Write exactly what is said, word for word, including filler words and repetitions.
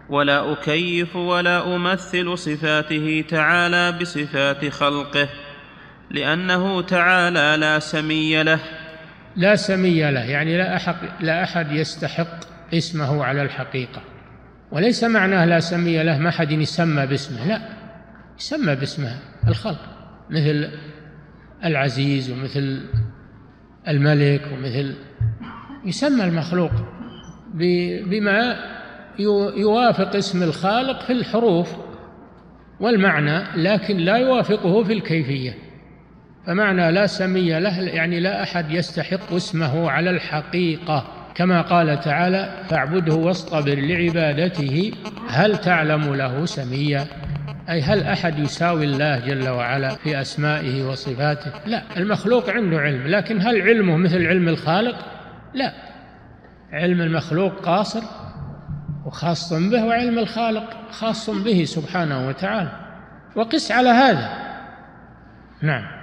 ولا أكيف ولا أمثل صفاته تعالى بصفات خلقه، لأنه تعالى لا سمي له. لا سمي له يعني لا أحد, لا أحد يستحق اسمه على الحقيقة، وليس معناه لا سمي له ما حد يسمى باسمه، لا، يسمى باسمه الخلق، مثل العزيز ومثل الملك، ومثل يسمى المخلوق بما يوافق اسم الخالق في الحروف والمعنى، لكن لا يوافقه في الكيفية. فمعنى لا سمي له يعني لا أحد يستحق اسمه على الحقيقة، كما قال تعالى: فاعبده واصطبر لعبادته هل تعلم له سميا، أي هل أحد يساوي الله جل وعلا في أسمائه وصفاته؟ لا، المخلوق عنده علم، لكن هل علمه مثل علم الخالق؟ لا، علم المخلوق قاصر وخاص به، وعلم الخالق خاص به سبحانه وتعالى، وقس على هذا. نعم.